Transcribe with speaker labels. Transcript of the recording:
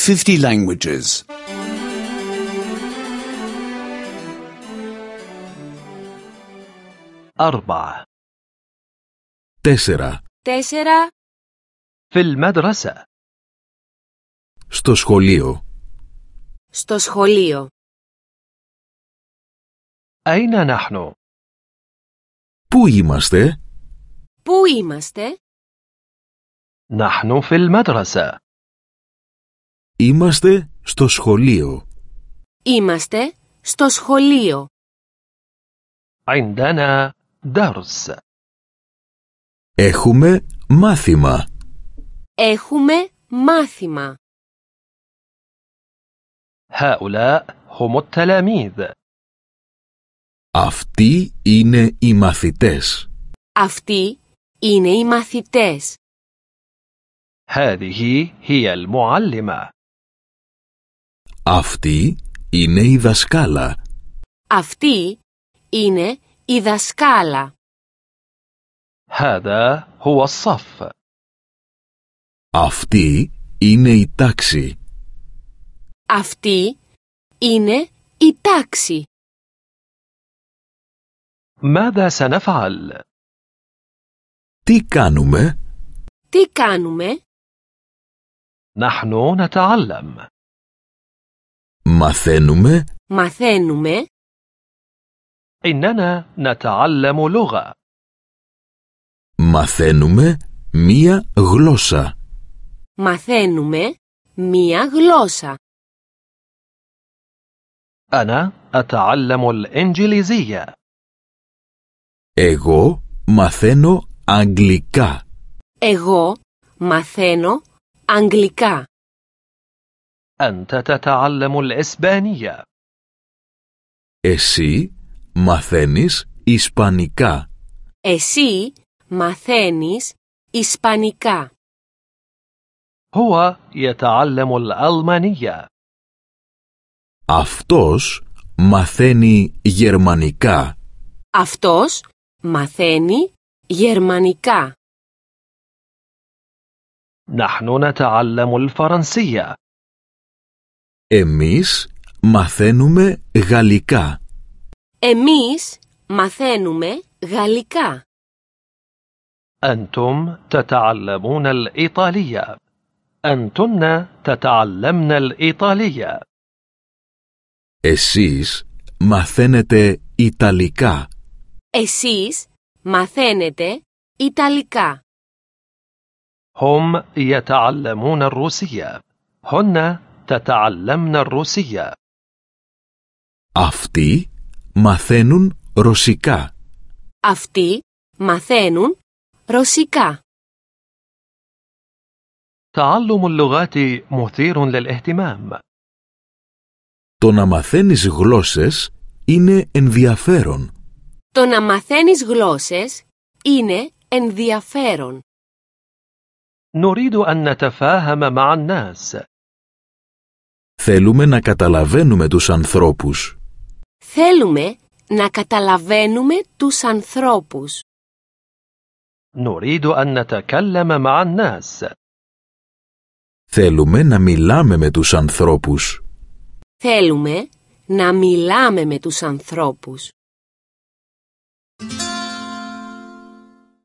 Speaker 1: 50 languages.
Speaker 2: 4.
Speaker 3: 4.
Speaker 4: 4.
Speaker 2: في المدرسة.
Speaker 3: Στο σχολείο.
Speaker 4: Στο σχολείο.
Speaker 2: أين نحن؟
Speaker 3: Πού είμαστε?
Speaker 4: Πού είμαστε?
Speaker 2: نحن في المدرسة.
Speaker 3: Είμαστε στο σχολείο.
Speaker 4: Είμαστε στο σχολείο.
Speaker 2: عندنا درس.
Speaker 3: Έχουμε μάθημα.
Speaker 4: Έχουμε μάθημα.
Speaker 2: هؤلاء هم التلاميذ.
Speaker 3: Αυτοί είναι οι μαθητές.
Speaker 4: Αυτοί είναι οι μαθητές.
Speaker 2: هذه هي المعلمة.
Speaker 3: Αυτή είναι η δασκάλα.
Speaker 4: Αυτή είναι η δασκάλα.
Speaker 2: هذا هو الصف.
Speaker 3: Αυτή είναι η τάξη.
Speaker 4: Αυτή είναι η τάξη.
Speaker 2: ماذا سنفعل؟
Speaker 3: Τι κάνουμε?
Speaker 4: Τι κάνουμε?
Speaker 2: نحن نتعلم.
Speaker 3: Μαθαίνουμε.
Speaker 4: Μαθαίνουμε.
Speaker 2: إننا نتعلم لغة.
Speaker 3: Μαθαίνουμε μία γλώσσα.
Speaker 4: Μαθαίνουμε μία γλώσσα.
Speaker 2: أنا أتعلم الإنجليزية.
Speaker 3: Εγώ μαθαίνω αγγλικά.
Speaker 4: Εγώ μαθαίνω αγγλικά.
Speaker 2: أنت تتعلم الإسبانية.
Speaker 3: Εσύ μαθαίνεις ισπανικά.
Speaker 4: Εσύ μαθαίνεις ισπανικά.
Speaker 2: هو يتعلم الألمانية.
Speaker 3: Αυτός μαθαίνει γερμανικά.
Speaker 4: Αυτός μαθαίνει γερμανικά.
Speaker 2: نحن نتعلم الفرنسية.
Speaker 3: Εμείς μαθαίνουμε γαλλικά.
Speaker 4: Εμείς μαθαίνουμε γαλλικά.
Speaker 2: أنتم تتعلمون الإيطالية. أنتن تتعلمن الإيطالية.
Speaker 3: Εσείς μαθαίνετε ιταλικά.
Speaker 4: Εσείς μαθαίνετε ιταλικά.
Speaker 2: هم يتعلمون الروسية. هن تتعلمن الروسية.
Speaker 3: Αυτοί μαθαίνουν ρωσικά.
Speaker 4: Αυτοί μαθαίνουν ρωσικά.
Speaker 2: تعلم اللغات مثير للاهتمام.
Speaker 3: Το να μαθαίνεις γλώσσες είναι ενδιαφέρον.
Speaker 4: Το να μαθαίνεις γλώσσες είναι ενδιαφέρον.
Speaker 2: نريد أن نتفاهم مع الناس.
Speaker 3: Θέλουμε να καταλαβαίνουμε τους ανθρώπους.
Speaker 4: Θέλουμε να καταλαβαίνουμε τους ανθρώπους.
Speaker 2: نريد أن نتكلم مع الناس.
Speaker 3: Θέλουμε να μιλάμε με τους ανθρώπους.
Speaker 4: Θέλουμε να μιλάμε με τους ανθρώπους.